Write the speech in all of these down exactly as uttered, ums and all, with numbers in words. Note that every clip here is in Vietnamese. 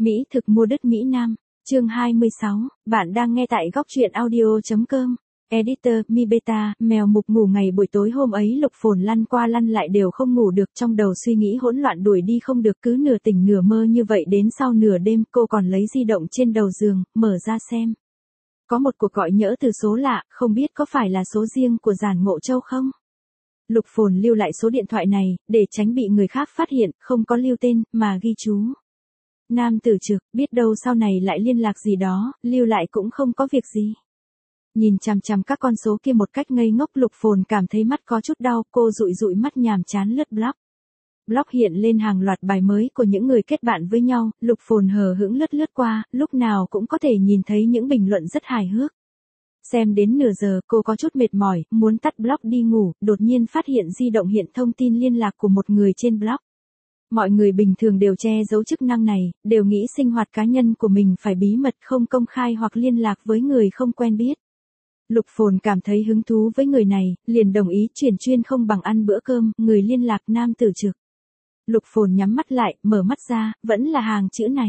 Mỹ thực mua đất Mỹ Nam, chương hai mươi sáu, bạn đang nghe tại góc truyện audio.com. Editor, Mi Beta, mèo mục ngủ ngày buổi tối hôm ấy Lục Phồn lăn qua lăn lại đều không ngủ được, trong đầu suy nghĩ hỗn loạn đuổi đi không được, cứ nửa tỉnh nửa mơ như vậy đến sau nửa đêm cô còn lấy di động trên đầu giường, mở ra xem. Có một cuộc gọi nhỡ từ số lạ, không biết có phải là số riêng của Giản Ngộ Châu không? Lục Phồn lưu lại số điện thoại này, để tránh bị người khác phát hiện, không có lưu tên, mà ghi chú. Nam tử trực, biết đâu sau này lại liên lạc gì đó, lưu lại cũng không có việc gì. Nhìn chằm chằm các con số kia một cách ngây ngốc, Lục Phồn cảm thấy mắt có chút đau, cô dụi dụi mắt nhàm chán lướt blog. Blog hiện lên hàng loạt bài mới của những người kết bạn với nhau, Lục Phồn hờ hững lướt lướt qua, lúc nào cũng có thể nhìn thấy những bình luận rất hài hước. Xem đến nửa giờ, cô có chút mệt mỏi, muốn tắt blog đi ngủ, đột nhiên phát hiện di động hiện thông tin liên lạc của một người trên blog. Mọi người bình thường đều che giấu chức năng này, đều nghĩ sinh hoạt cá nhân của mình phải bí mật không công khai hoặc liên lạc với người không quen biết. Lục Phồn cảm thấy hứng thú với người này, liền đồng ý chuyển chuyên không bằng ăn bữa cơm, người liên lạc nam tử trực. Lục Phồn nhắm mắt lại, mở mắt ra, vẫn là hàng chữ này.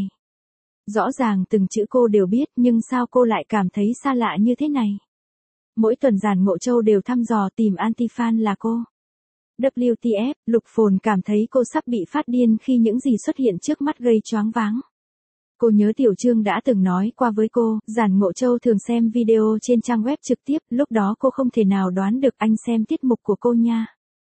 Rõ ràng từng chữ cô đều biết, nhưng sao cô lại cảm thấy xa lạ như thế này? Mỗi tuần Giản Ngộ Châu đều thăm dò tìm anti-fan là cô. vê kép tê ép, Lục Phồn cảm thấy cô sắp bị phát điên khi những gì xuất hiện trước mắt gây choáng váng. Cô nhớ Tiểu Trương đã từng nói qua với cô, Giản Ngộ Châu thường xem video trên trang web trực tiếp, lúc đó cô không thể nào đoán được anh xem tiết mục của cô nha.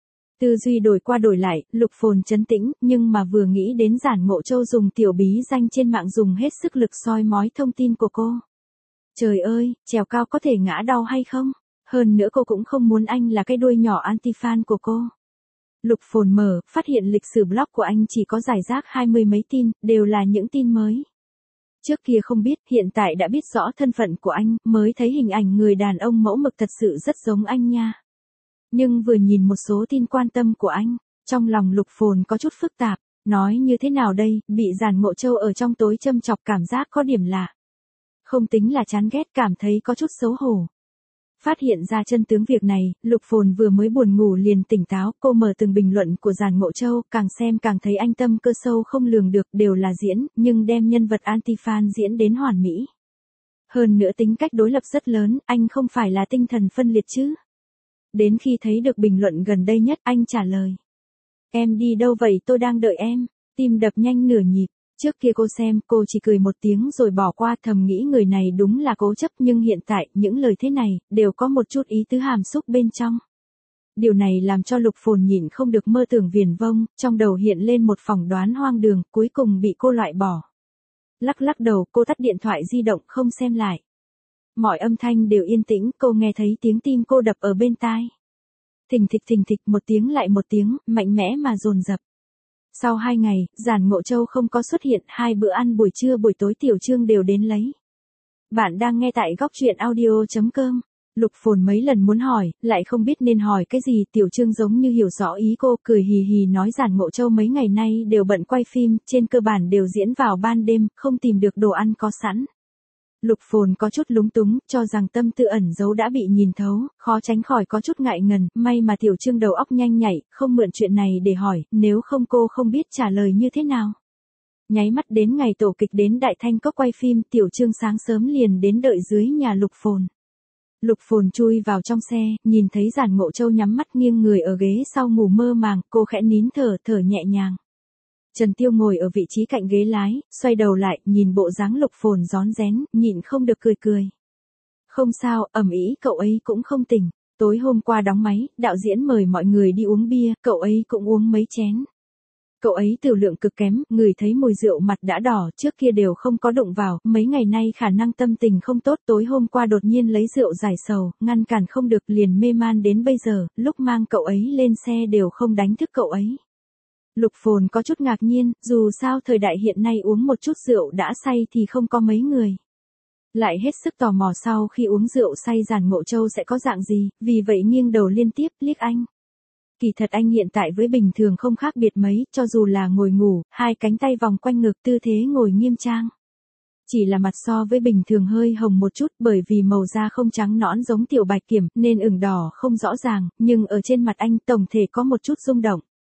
Tư duy đổi qua đổi lại, Lục Phồn trấn tĩnh, nhưng mà vừa nghĩ đến Giản Ngộ Châu dùng tiểu bí danh trên mạng dùng hết sức lực soi mói thông tin của cô. Trời ơi, trèo cao có thể ngã đau hay không? Hơn nữa cô cũng không muốn anh là cái đuôi nhỏ anti-fan của cô. Lục Phồn mở, phát hiện lịch sử blog của anh chỉ có rải rác hai mươi mấy tin, đều là những tin mới. Trước kia không biết, hiện tại đã biết rõ thân phận của anh, mới thấy hình ảnh người đàn ông mẫu mực thật sự rất giống anh nha. Nhưng vừa nhìn một số tin quan tâm của anh, trong lòng Lục Phồn có chút phức tạp, nói như thế nào đây, bị Giản Ngộ Châu ở trong tối châm chọc cảm giác có điểm lạ. Không tính là chán ghét, cảm thấy có chút xấu hổ. Phát hiện ra chân tướng việc này, Lục Phồn vừa mới buồn ngủ liền tỉnh táo, cô mở từng bình luận của Giản Ngộ Châu, càng xem càng thấy anh tâm cơ sâu không lường được, đều là diễn, nhưng đem nhân vật anti-fan diễn đến hoàn mỹ. Hơn nữa tính cách đối lập rất lớn, anh không phải là tinh thần phân liệt chứ. Đến khi thấy được bình luận gần đây nhất, anh trả lời. Em đi đâu vậy, tôi đang đợi em, tim đập nhanh nửa nhịp. Trước kia cô xem, cô chỉ cười một tiếng rồi bỏ qua, thầm nghĩ người này đúng là cố chấp, nhưng hiện tại, những lời thế này, đều có một chút ý tứ hàm xúc bên trong. Điều này làm cho Lục Phồn nhịn không được mơ tưởng viển vông, trong đầu hiện lên một phỏng đoán hoang đường, cuối cùng bị cô loại bỏ. Lắc lắc đầu, cô tắt điện thoại di động không xem lại. Mọi âm thanh đều yên tĩnh, cô nghe thấy tiếng tim cô đập ở bên tai. Thình thịch thình thịch một tiếng lại một tiếng, mạnh mẽ mà dồn dập. Sau hai ngày, Giản Ngộ Châu không có xuất hiện, hai bữa ăn buổi trưa buổi tối Tiểu Trương đều đến lấy. Bạn đang nghe tại góc truyện audio.com. Lục Phồn mấy lần muốn hỏi, lại không biết nên hỏi cái gì, Tiểu Trương giống như hiểu rõ ý cô, cười hì hì nói Giản Ngộ Châu mấy ngày nay đều bận quay phim, trên cơ bản đều diễn vào ban đêm, không tìm được đồ ăn có sẵn. Lục Phồn có chút lúng túng, cho rằng tâm tư ẩn giấu đã bị nhìn thấu, khó tránh khỏi có chút ngại ngần, may mà Tiểu Trương đầu óc nhanh nhạy, không mượn chuyện này để hỏi, nếu không cô không biết trả lời như thế nào. Nháy mắt đến ngày tổ kịch đến Đại Thanh Cốc quay phim, Tiểu Trương sáng sớm liền đến đợi dưới nhà Lục Phồn. Lục Phồn chui vào trong xe, nhìn thấy Giản Ngộ Châu nhắm mắt nghiêng người ở ghế sau ngủ mơ màng, cô khẽ nín thở, thở nhẹ nhàng. Trần Tiêu ngồi ở vị trí cạnh ghế lái, xoay đầu lại, nhìn bộ dáng Lục Phồn rón rén, nhịn không được cười cười. Không sao, ầm ĩ, cậu ấy cũng không tỉnh. Tối hôm qua đóng máy, đạo diễn mời mọi người đi uống bia, cậu ấy cũng uống mấy chén. Cậu ấy tiểu lượng cực kém, người thấy mùi rượu mặt đã đỏ, trước kia đều không có đụng vào, mấy ngày nay khả năng tâm tình không tốt, tối hôm qua đột nhiên lấy rượu giải sầu, ngăn cản không được liền mê man đến bây giờ, lúc mang cậu ấy lên xe đều không đánh thức cậu ấy. Lục Phồn có chút ngạc nhiên, dù sao thời đại hiện nay uống một chút rượu đã say thì không có mấy người. Lại hết sức tò mò sau khi uống rượu say Giản Ngộ Châu sẽ có dạng gì, vì vậy nghiêng đầu liên tiếp liếc anh. Kỳ thật anh hiện tại với bình thường không khác biệt mấy, cho dù là ngồi ngủ, hai cánh tay vòng quanh ngực tư thế ngồi nghiêm trang. Chỉ là mặt so với bình thường hơi hồng một chút bởi vì màu da không trắng nõn giống Tiểu Bạch Kiểm nên ửng đỏ không rõ ràng, nhưng ở trên mặt anh tổng thể có một chút rung động.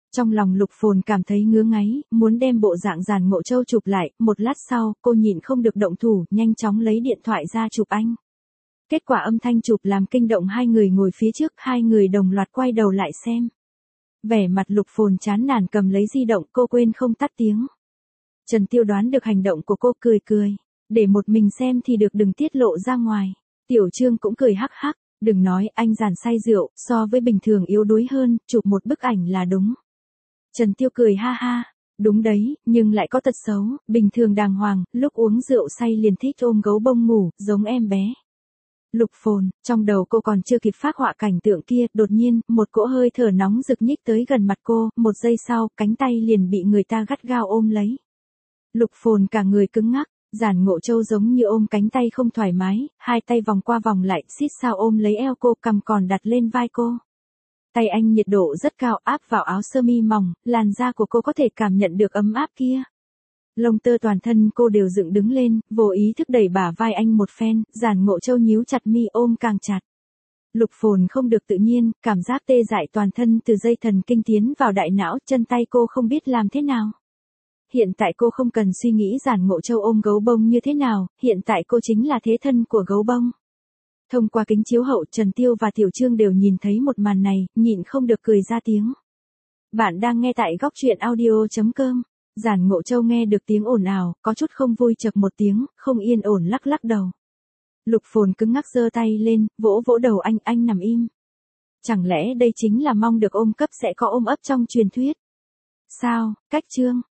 Trong lòng Lục Phồn cảm thấy ngứa ngáy, muốn đem bộ dạng Giản Ngộ Châu chụp lại, một lát sau, cô nhịn không được động thủ, nhanh chóng lấy điện thoại ra chụp anh. Kết quả âm thanh chụp làm kinh động hai người ngồi phía trước, hai người đồng loạt quay đầu lại xem. Vẻ mặt Lục Phồn chán nản cầm lấy di động, cô quên không tắt tiếng. Trần Tiêu đoán được hành động của cô, cười cười. Để một mình xem thì được, đừng tiết lộ ra ngoài. Tiểu Trương cũng cười hắc hắc, đừng nói anh Giản say rượu, so với bình thường yếu đuối hơn, chụp một bức ảnh là đúng. Trần Tiêu cười ha ha, đúng đấy, nhưng lại có tật xấu, bình thường đàng hoàng, lúc uống rượu say liền thích ôm gấu bông ngủ, giống em bé. Lục Phồn, trong đầu cô còn chưa kịp phác họa cảnh tượng kia, đột nhiên, một cỗ hơi thở nóng rực nhích tới gần mặt cô, một giây sau, cánh tay liền bị người ta gắt gao ôm lấy. Lục Phồn cả người cứng ngắc, Giản Ngộ Châu giống như ôm cánh tay không thoải mái, hai tay vòng qua vòng lại, xít sao ôm lấy eo cô, cằm còn đặt lên vai cô. Tay anh nhiệt độ rất cao, áp vào áo sơ mi mỏng, làn da của cô có thể cảm nhận được ấm áp kia. Lông tơ toàn thân cô đều dựng đứng lên, vô ý thức đẩy bả vai anh một phen, Giản Ngộ Châu nhíu chặt mi ôm càng chặt. Lục Phồn không được tự nhiên, cảm giác tê dại toàn thân từ dây thần kinh tiến vào đại não, chân tay cô không biết làm thế nào. Hiện tại cô không cần suy nghĩ Giản Ngộ Châu ôm gấu bông như thế nào, hiện tại cô chính là thế thân của gấu bông. Thông qua kính chiếu hậu, Trần Tiêu và Tiểu Trương đều nhìn thấy một màn này, nhịn không được cười ra tiếng. Bạn đang nghe tại góc truyện audio chấm com. Giản Ngộ Châu nghe được tiếng ồn ào, có chút không vui chậc một tiếng, không yên ổn lắc lắc đầu. Lục Phồn cứng ngắc giơ tay lên, vỗ vỗ đầu anh, anh nằm im. Chẳng lẽ đây chính là mong được ôm cấp sẽ có ôm ấp trong truyền thuyết? Sao, cách Trương,